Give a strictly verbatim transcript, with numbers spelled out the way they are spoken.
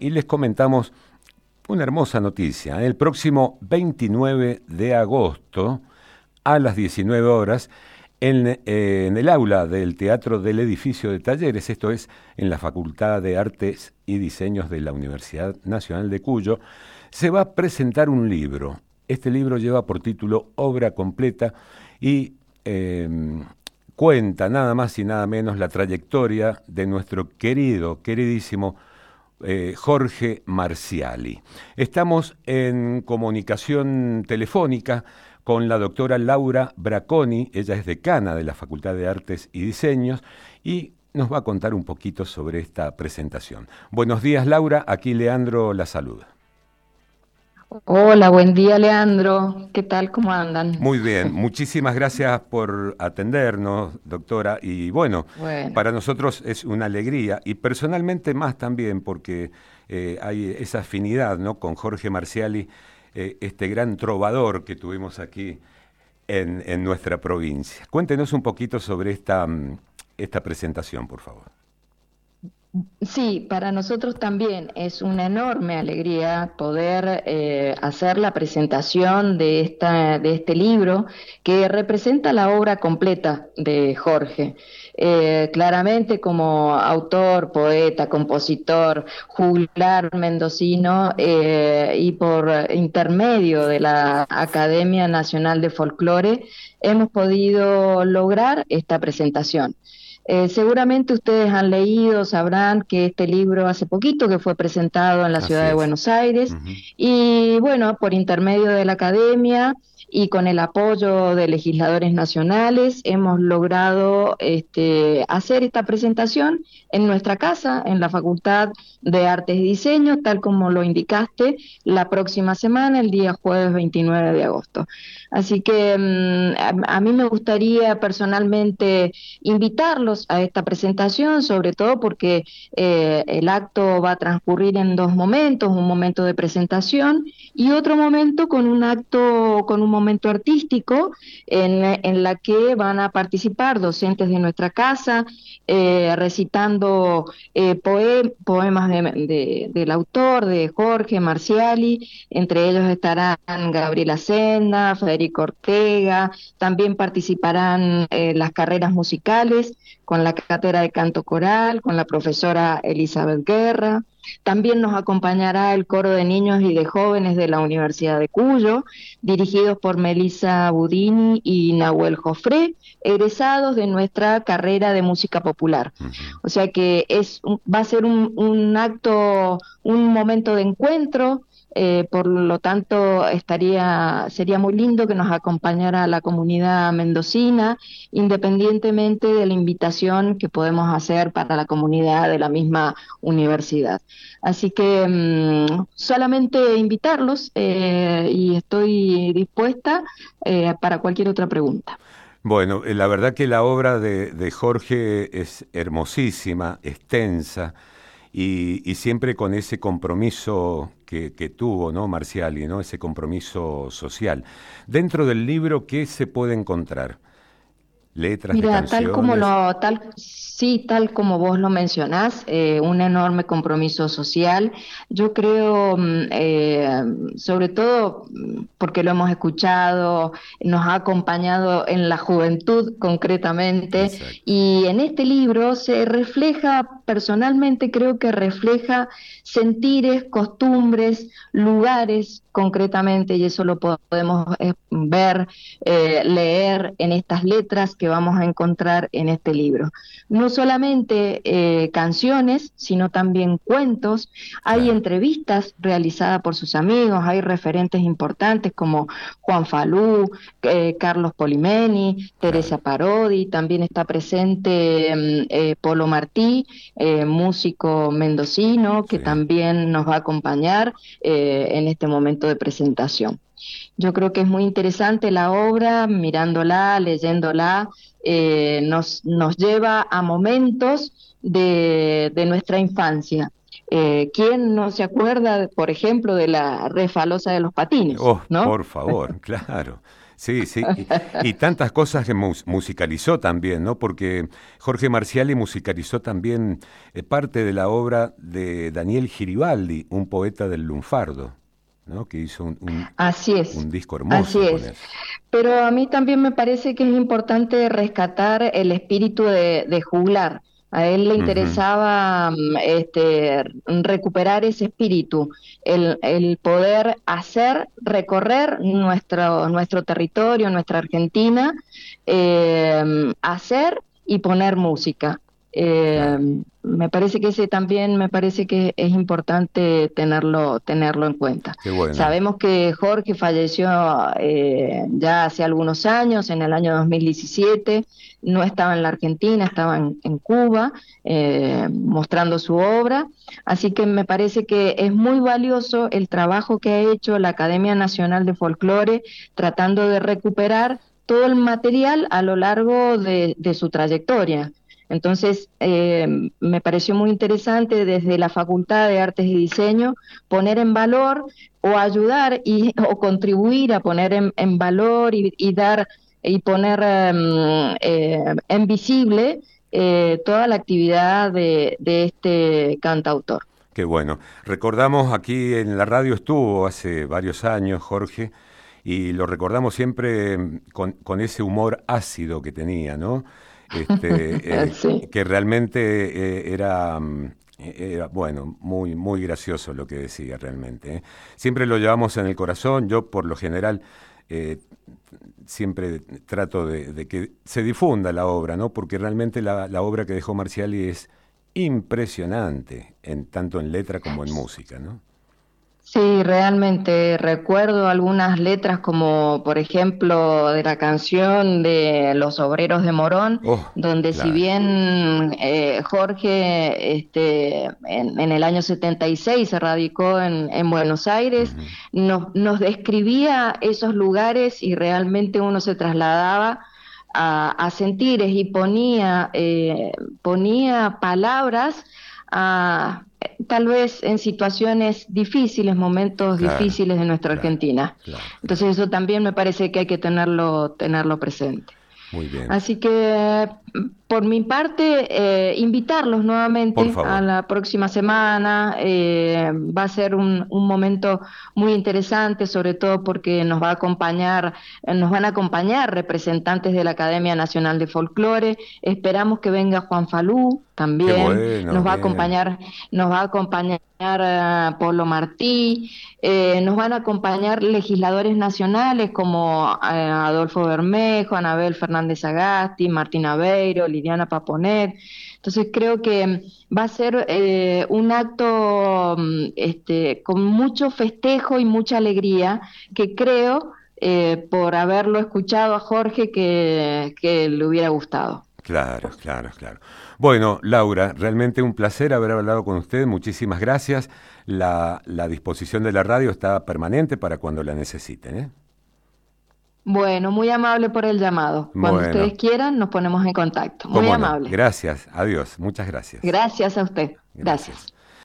y les comentamos una hermosa noticia. El próximo veintinueve de agosto, a las diecinueve horas, en, eh, en el aula del Teatro del Edificio de Talleres, esto es en la Facultad de Artes y Diseños de la Universidad Nacional de Cuyo, se va a presentar un libro. Este libro lleva por título Obra Completa y eh, cuenta nada más y nada menos la trayectoria de nuestro querido, queridísimo eh, Jorge Marciali. Estamos en comunicación telefónica con la doctora Laura Bracconi, ella es decana de la Facultad de Artes y Diseños y nos va a contar un poquito sobre esta presentación. Buenos días, Laura, aquí Leandro la saluda. Hola, buen día, Leandro. ¿Qué tal? ¿Cómo andan? Muy bien, muchísimas gracias por atendernos, doctora. Y bueno, Bueno, para nosotros es una alegría y personalmente más también porque eh, hay esa afinidad, ¿no?, con Jorge Marciali, eh, este gran trovador que tuvimos aquí en, en nuestra provincia. Cuéntenos un poquito sobre esta, esta presentación, por favor. sí, para nosotros también es una enorme alegría poder eh, hacer la presentación de esta, de este libro que representa la obra completa de Jorge. Eh, claramente como autor, poeta, compositor, juglar mendocino eh, y por intermedio de la Academia Nacional de Folclore hemos podido lograr esta presentación. Eh, seguramente ustedes han leído, sabrán que este libro hace poquito que fue presentado en la Así ciudad de es. Buenos Aires Uh-huh. y bueno, por intermedio de la academia y con el apoyo de legisladores nacionales hemos logrado este, hacer esta presentación en nuestra casa, en la Facultad de Artes y Diseño, tal como lo indicaste, la próxima semana, el día jueves veintinueve de agosto. Así que um, a, a mí me gustaría personalmente invitarlos a esta presentación, sobre todo porque eh, el acto va a transcurrir en dos momentos, un momento de presentación y otro momento con un acto, con un momento artístico en, en la que van a participar docentes de nuestra casa, eh, recitando eh, poe, poemas de, de, del autor, de Jorge Marciali, entre ellos estarán Gabriela Senda, Federico Ortega, también participarán eh, las carreras musicales con la cátedra de canto coral, con la profesora Elizabeth Guerra. También nos acompañará el coro de niños y de jóvenes de la Universidad de Cuyo, dirigidos por Melissa Budini y Nahuel Jofré, egresados de nuestra carrera de música popular. Uh-huh. O sea que es, va a ser un, un acto, un momento de encuentro. Eh, por lo tanto, estaría, sería muy lindo que nos acompañara la comunidad mendocina, independientemente de la invitación que podemos hacer para la comunidad de la misma universidad. Así que mmm, solamente invitarlos eh, y estoy dispuesta eh, para cualquier otra pregunta. Bueno, la verdad que la obra de, de Jorge es hermosísima, extensa, y, y siempre con ese compromiso que, que tuvo, ¿no?, Marciali, ¿no?, ese compromiso social. Dentro del libro, ¿qué se puede encontrar? Letras de Mira, tal como canciones. lo, tal, sí, tal como vos lo mencionás, eh, un enorme compromiso social. Yo creo, mm, eh, sobre todo mm, porque lo hemos escuchado, nos ha acompañado en la juventud concretamente, Exacto. y en este libro se refleja, personalmente creo que refleja sentires, costumbres, lugares concretamente, y eso lo podemos eh, ver, eh, leer en estas letras que vamos a encontrar en este libro. No solamente eh, canciones, sino también cuentos, hay Claro. entrevistas realizadas por sus amigos, hay referentes importantes como Juan Falú, eh, Carlos Polimeni, Claro. Teresa Parodi, también está presente eh, Polo Martí, eh, músico mendocino, que Sí. también nos va a acompañar eh, en este momento de presentación. Yo creo que es muy interesante la obra, mirándola, leyéndola, eh, nos, nos lleva a momentos de, de nuestra infancia. Eh, ¿Quién no se acuerda, por ejemplo, de la refalosa de los patines, Oh, ¿no? por favor, claro. Sí, sí, y, y tantas cosas que mus- musicalizó también, ¿no? Porque Jorge Marciali musicalizó también eh, parte de la obra de Daniel Giribaldi, un poeta del lunfardo, ¿no? Que hizo un, un, Así es, un disco así hermoso con es. eso. Pero a mí también me parece que es importante rescatar el espíritu de, de juglar. A él le Ujú, interesaba mm, este, recuperar ese espíritu, el, el poder hacer, recorrer nuestro, nuestro territorio, nuestra Argentina, eh, hacer y poner música. Eh, claro, Me parece que ese también me parece que es importante tenerlo, tenerlo en cuenta. qué bueno. Sabemos que Jorge falleció eh, ya hace algunos años, en el año dos mil diecisiete, no estaba en la Argentina, estaba en, en Cuba eh, mostrando su obra, así que me parece que es muy valioso el trabajo que ha hecho la Academia Nacional de Folclore tratando de recuperar todo el material a lo largo de, de su trayectoria. Entonces, eh, me pareció muy interesante desde la Facultad de Artes y Diseño poner en valor o ayudar y, o contribuir a poner en, en valor y, y dar y poner um, eh, en visible eh, toda la actividad de, de este cantautor. Qué bueno. Recordamos aquí en la radio estuvo hace varios años, Jorge, y lo recordamos siempre mm, con, con ese humor ácido que tenía, ¿no? Este, eh, Sí. que realmente eh, era, mm, era, bueno, muy, muy gracioso lo que decía realmente, ¿eh? Siempre lo llevamos en el corazón. Yo, por lo general, eh, siempre trato de, de que se difunda la obra, ¿no? Porque realmente la, la obra que dejó Marciali es impresionante, en, tanto en letra como en música, ¿no? Sí, realmente recuerdo algunas letras como por ejemplo de la canción de Los Obreros de Morón, Oh, donde si claro. bien eh, Jorge este, en, en el año setenta y seis se radicó en, en Buenos Aires, Ujú. nos, nos describía esos lugares y realmente uno se trasladaba a, a sentires y ponía, eh, ponía palabras a tal vez en situaciones difíciles, momentos Claro, difíciles de nuestra claro, Argentina. claro, claro. Entonces eso también me parece que hay que tenerlo, tenerlo presente. Muy bien. Así que por mi parte, eh, invitarlos Por nuevamente a favor. la próxima semana. Eh, va a ser un, un momento muy interesante, sobre todo porque nos va a acompañar, eh, nos van a acompañar representantes de la Academia Nacional de Folclore. Esperamos que venga Juan Falú Qué también. bueno, Nos va a bien. acompañar, nos va a acompañar eh, Polo Martí. Eh, nos van a acompañar legisladores nacionales como eh, Adolfo Bermejo, Anabel Fernández Agasti, Martín Aveiro, Liliana Paponet. Entonces creo que va a ser eh, un acto mm, este, con mucho festejo y mucha alegría, que creo, eh, por haberlo escuchado a Jorge, que, que le hubiera gustado. Claro, claro, claro. Bueno, Laura, realmente un placer haber hablado con usted. Muchísimas gracias. La, la disposición de la radio está permanente para cuando la necesiten, ¿eh? Bueno, muy amable por el llamado. Cuando ustedes Bueno, quieran, nos ponemos en contacto. Muy cómo no. amable. Gracias. Adiós. Muchas gracias. Gracias a usted. Gracias. Gracias.